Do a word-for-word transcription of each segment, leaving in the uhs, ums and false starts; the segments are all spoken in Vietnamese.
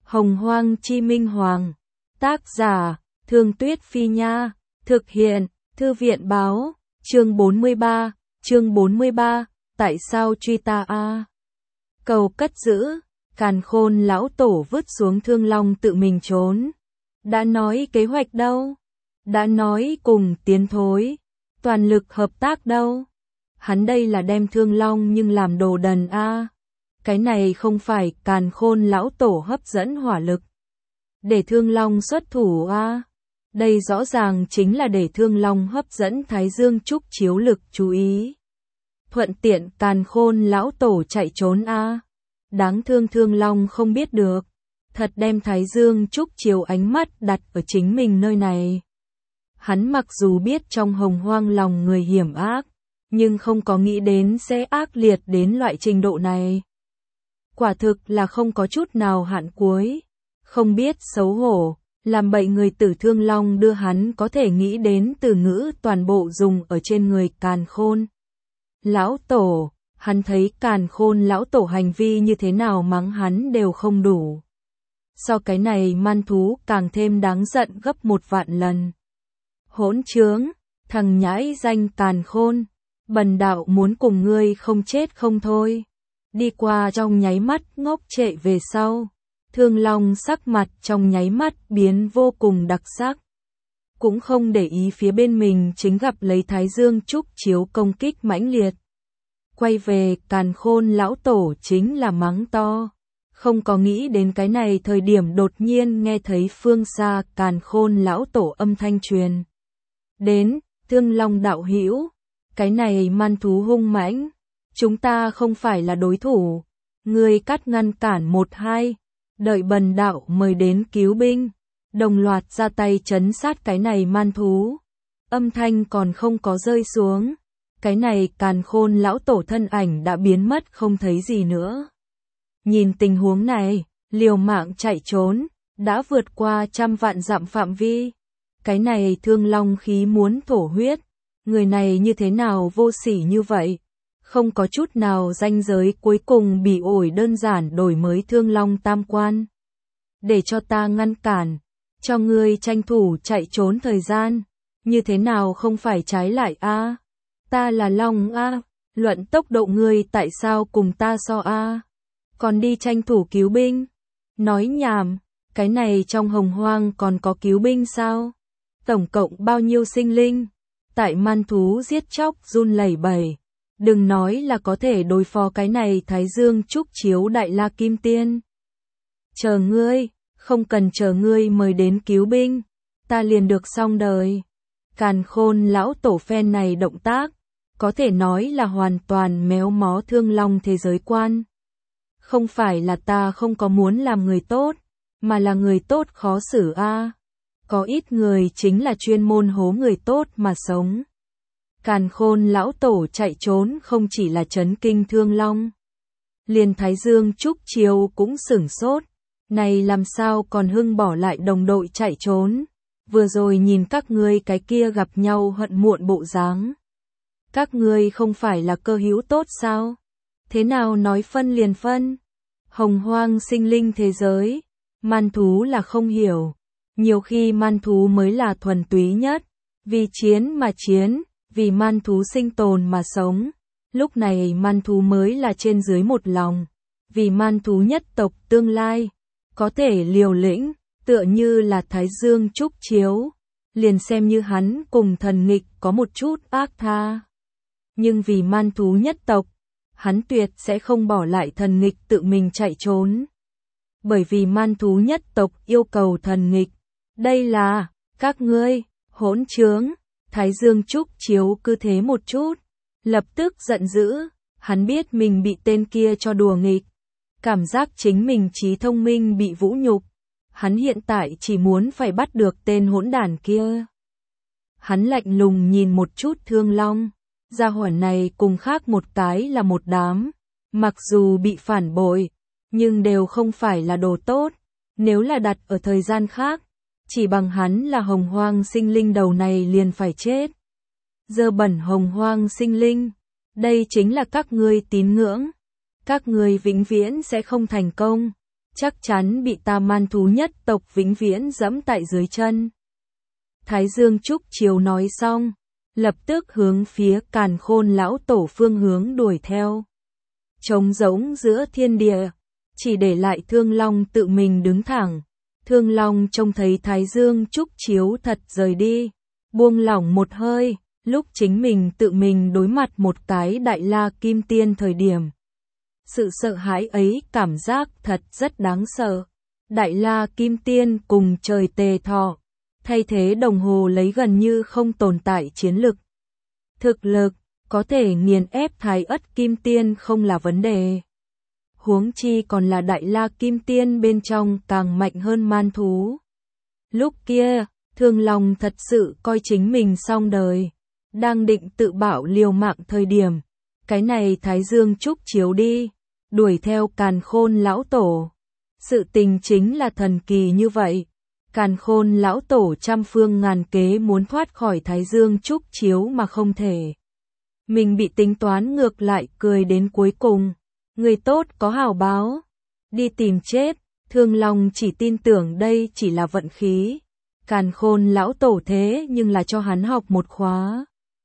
Hồng Hoang Chi Minh Hoàng. Tác giả, Thương Tuyết Phi Nha. Thực hiện, Thư viện Báo. Chương bốn mươi ba. Chương bốn mươi ba. Tại sao truy ta a? Cầu cất giữ. Càn Khôn lão tổ vứt xuống Thương Long tự mình trốn. Đã nói kế hoạch đâu? Đã nói cùng tiến thối. Toàn lực hợp tác đâu? Hắn đây là đem Thương Long nhưng làm đồ đần a. Cái này không phải Càn Khôn lão tổ hấp dẫn hỏa lực để Thương Long xuất thủ a. Đây rõ ràng chính là để Thương Long hấp dẫn Thái Dương Trúc Chiếu lực chú ý. Thuận tiện Càn Khôn lão tổ chạy trốn a. Đáng thương Thương Long không biết được, thật đem Thái Dương Trúc Chiếu ánh mắt đặt ở chính mình nơi này. Hắn mặc dù biết trong Hồng Hoang lòng người hiểm ác, nhưng không có nghĩ đến sẽ ác liệt đến loại trình độ này. Quả thực là không có chút nào hạn cuối, không biết xấu hổ, làm bậy người tử. Thương Long đưa hắn có thể nghĩ đến từ ngữ toàn bộ dùng ở trên người Càn Khôn lão tổ. Hắn thấy Càn Khôn lão tổ hành vi như thế nào mắng hắn đều không đủ. So cái này man thú càng thêm đáng giận gấp một vạn lần. Hỗn trướng, thằng nhãi danh Càn Khôn, bần đạo muốn cùng ngươi không chết không thôi. Đi qua trong nháy mắt ngốc trệ về sau, Thương Long sắc mặt trong nháy mắt biến vô cùng đặc sắc. Cũng không để ý phía bên mình chính gặp lấy Thái Dương Trúc Chiếu công kích mãnh liệt. Quay về Càn Khôn lão tổ chính là mắng to. Không có nghĩ đến cái này thời điểm đột nhiên nghe thấy phương xa Càn Khôn lão tổ âm thanh truyền đến. Thương Long đạo hữu, cái này man thú hung mãnh, chúng ta không phải là đối thủ. Ngươi cắt ngăn cản một hai, đợi bần đạo mời đến cứu binh, đồng loạt ra tay trấn sát cái này man thú. Âm thanh còn không có rơi xuống, cái này Càn Khôn lão tổ thân ảnh đã biến mất không thấy gì nữa. Nhìn tình huống này, liều mạng chạy trốn, đã vượt qua trăm vạn dặm phạm vi. Cái này Thương Long khí muốn thổ huyết, người này như thế nào vô sỉ như vậy? Không có chút nào ranh giới, cuối cùng bị ổi đơn giản đổi mới Thương Long tam quan. Để cho ta ngăn cản, cho ngươi tranh thủ chạy trốn thời gian, như thế nào không phải trái lại a? Ta là Long a, luận tốc độ ngươi tại sao cùng ta so a? Còn đi tranh thủ cứu binh? Nói nhảm, cái này trong Hồng Hoang còn có cứu binh sao? Tổng cộng bao nhiêu sinh linh? Tại man thú giết chóc run lẩy bẩy. Đừng nói là có thể đối phó cái này Thái Dương Trúc Chiếu Đại La Kim Tiên. Chờ ngươi, không cần chờ ngươi mời đến cứu binh, ta liền được xong đời. Càn Khôn lão tổ phen này động tác, có thể nói là hoàn toàn méo mó Thương Long thế giới quan. Không phải là ta không có muốn làm người tốt, mà là người tốt khó xử a. Có ít người chính là chuyên môn hố người tốt mà sống. Càn Khôn lão tổ chạy trốn không chỉ là chấn kinh Thương Long, liền Thái Dương Trúc Chiếu cũng sửng sốt. Này làm sao còn hưng bỏ lại đồng đội chạy trốn? Vừa rồi nhìn các ngươi cái kia gặp nhau hận muộn bộ dáng, các ngươi không phải là cơ hữu tốt sao? Thế nào nói phân liền phân? Hồng Hoang sinh linh thế giới, man thú là không hiểu. Nhiều khi man thú mới là thuần túy nhất, vì chiến mà chiến, vì man thú sinh tồn mà sống. Lúc này man thú mới là trên dưới một lòng, vì man thú nhất tộc tương lai, có thể liều lĩnh, tựa như là Thái Dương Trúc Chiếu, liền xem như hắn cùng thần nghịch có một chút ác tha. Nhưng vì man thú nhất tộc, hắn tuyệt sẽ không bỏ lại thần nghịch tự mình chạy trốn. Bởi vì man thú nhất tộc yêu cầu thần nghịch. Đây là, các ngươi, hỗn trướng. Thái Dương Trúc Chiếu cứ thế một chút, lập tức giận dữ, hắn biết mình bị tên kia cho đùa nghịch. Cảm giác chính mình trí thông minh bị vũ nhục. Hắn hiện tại chỉ muốn phải bắt được tên hỗn đản kia. Hắn lạnh lùng nhìn một chút Thương Long. Gia hỏa này cùng khác một cái là một đám. Mặc dù bị phản bội, nhưng đều không phải là đồ tốt. Nếu là đặt ở thời gian khác, chỉ bằng hắn là Hồng Hoang sinh linh đầu này liền phải chết. Dơ bẩn Hồng Hoang sinh linh, đây chính là các ngươi tín ngưỡng. Các ngươi vĩnh viễn sẽ không thành công. chắc chắn bị ta man thú nhất tộc vĩnh viễn dẫm tại dưới chân. Thái Dương Trúc Chiếu nói xong, lập tức hướng phía Càn Khôn lão tổ phương hướng đuổi theo. Trống rỗng giữa thiên địa, chỉ để lại Thương Long tự mình đứng thẳng. Thương Long trông thấy Thái Dương Trúc Chiếu thật rời đi, buông lỏng một hơi, lúc chính mình tự mình đối mặt một cái Đại La Kim Tiên thời điểm. Sự sợ hãi ấy cảm giác thật rất đáng sợ. Đại La Kim Tiên cùng trời tề thọ, thay thế đồng hồ lấy gần như không tồn tại chiến lực. Thực lực, có thể nghiền ép Thái Ất Kim Tiên không là vấn đề. Huống chi còn là Đại La Kim Tiên bên trong càng mạnh hơn man thú. Lúc kia, Thương Long thật sự coi chính mình xong đời, đang định tự bảo liều mạng thời điểm. Cái này Thái Dương Trúc Chiếu đi, đuổi theo Càn Khôn lão tổ. Sự tình chính là thần kỳ như vậy. Càn Khôn lão tổ trăm phương ngàn kế muốn thoát khỏi Thái Dương Trúc Chiếu mà không thể. Mình bị tính toán ngược lại cười đến cuối cùng. Người tốt có hảo báo. Đi tìm chết. Thương Long chỉ tin tưởng đây chỉ là vận khí. Càn Khôn lão tổ thế nhưng là cho hắn học một khóa.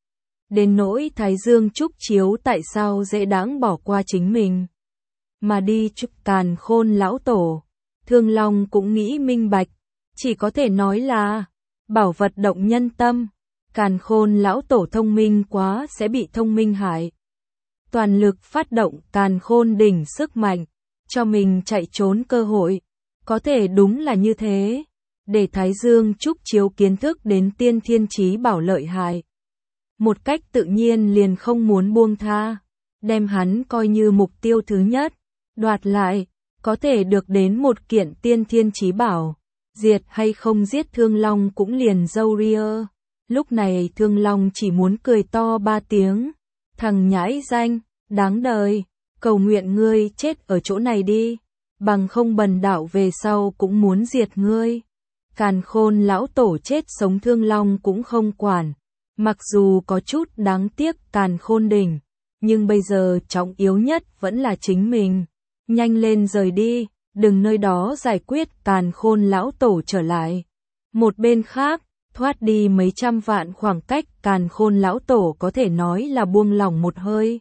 Đến nỗi Thái Dương Trúc Chiếu tại sao dễ đáng bỏ qua chính mình. Mà đi chúc Càn Khôn lão tổ. Thương Long cũng nghĩ minh bạch. Chỉ có thể nói là bảo vật động nhân tâm. Càn Khôn lão tổ thông minh quá sẽ bị thông minh hại. Toàn lực phát động Càn Khôn đỉnh sức mạnh, cho mình chạy trốn cơ hội. Có thể đúng là như thế. Để Thái Dương Trúc Chiếu kiến thức đến tiên thiên chí bảo lợi hại. Một cách tự nhiên liền không muốn buông tha. Đem hắn coi như mục tiêu thứ nhất. Đoạt lại, có thể được đến một kiện tiên thiên chí bảo. Diệt hay không giết Thương Long cũng liền dâu ria. Lúc này Thương Long chỉ muốn cười to ba tiếng. Thằng nhãi danh, đáng đời, cầu nguyện ngươi chết ở chỗ này đi. Bằng không bần đạo về sau cũng muốn diệt ngươi. Càn Khôn lão tổ chết sống Thương Long cũng không quản. Mặc dù có chút đáng tiếc Càn Khôn đỉnh, nhưng bây giờ trọng yếu nhất vẫn là chính mình. Nhanh lên rời đi, đừng nơi đó giải quyết Càn Khôn lão tổ trở lại. Một bên khác, thoát đi mấy trăm vạn khoảng cách, Càn Khôn lão tổ có thể nói là buông lỏng một hơi.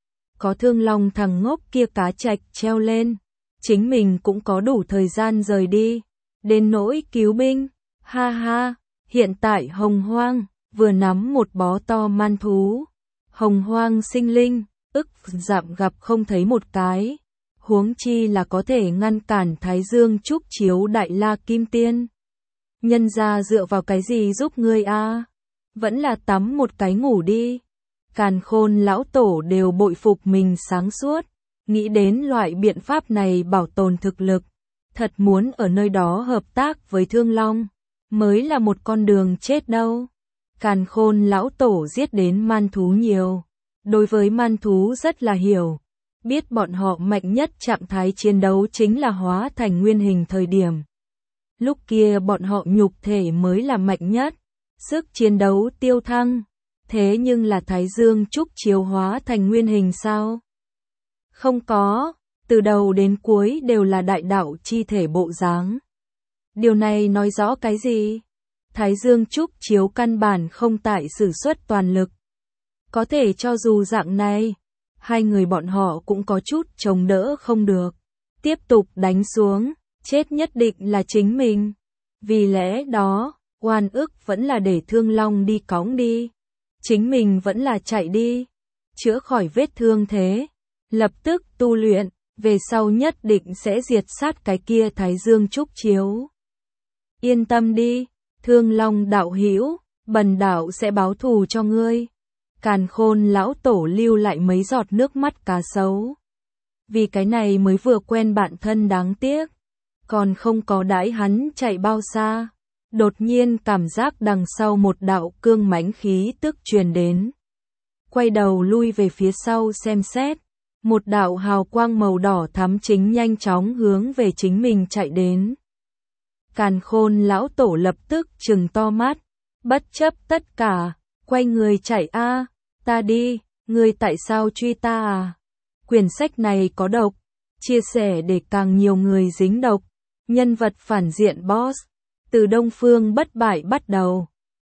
Có Thương Long thằng ngốc kia cá trạch treo lên, chính mình cũng có đủ thời gian rời đi. Đến nỗi cứu binh, ha ha, hiện tại Hồng Hoang vừa nắm một bó to man thú. Hồng Hoang sinh linh, ức dặm gặp không thấy một cái. Huống chi là có thể ngăn cản Thái Dương Trúc Chiếu Đại La Kim Tiên. Nhân gia dựa vào cái gì giúp ngươi a? Vẫn là tắm một cái ngủ đi. Càn Khôn lão tổ đều bội phục mình sáng suốt, nghĩ đến loại biện pháp này bảo tồn thực lực, thật muốn ở nơi đó hợp tác với Thương Long, mới là một con đường chết đâu. Càn Khôn lão tổ giết đến man thú nhiều, đối với man thú rất là hiểu, biết bọn họ mạnh nhất trạng thái chiến đấu chính là hóa thành nguyên hình thời điểm. Lúc kia bọn họ nhục thể mới là mạnh nhất, sức chiến đấu tiêu thăng. Thế nhưng là Thái Dương Trúc Chiếu hóa thành nguyên hình sao? Không có, từ đầu đến cuối đều là đại đạo chi thể bộ dáng. Điều này nói rõ cái gì? Thái Dương Trúc Chiếu căn bản không tại sử xuất toàn lực. Có thể cho dù dạng này, hai người bọn họ cũng có chút chống đỡ không được. Tiếp tục đánh xuống, chết nhất định là chính mình. Vì lẽ đó, oan ức vẫn là để Thương Long đi cõng đi. Chính mình vẫn là chạy đi, chữa khỏi vết thương thế, lập tức tu luyện, về sau nhất định sẽ diệt sát cái kia Thái Dương Trúc Chiếu. Yên tâm đi, Thương Long đạo hữu, bần đạo sẽ báo thù cho ngươi. Càn Khôn lão tổ lưu lại mấy giọt nước mắt cá sấu. Vì cái này mới vừa quen bạn thân đáng tiếc, còn không có đãi hắn chạy bao xa. Đột nhiên cảm giác đằng sau một đạo cương mãnh khí tức truyền đến. Quay đầu lui về phía sau xem xét, một đạo hào quang màu đỏ thắm chính nhanh chóng hướng về chính mình chạy đến. Càn Khôn lão tổ lập tức trừng to mắt, bất chấp tất cả, quay người chạy a, à, ta đi, ngươi tại sao truy ta à? Quyển sách này có độc, chia sẻ để càng nhiều người dính độc. Nhân vật phản diện boss. Từ Đông Phương bất bại bắt đầu.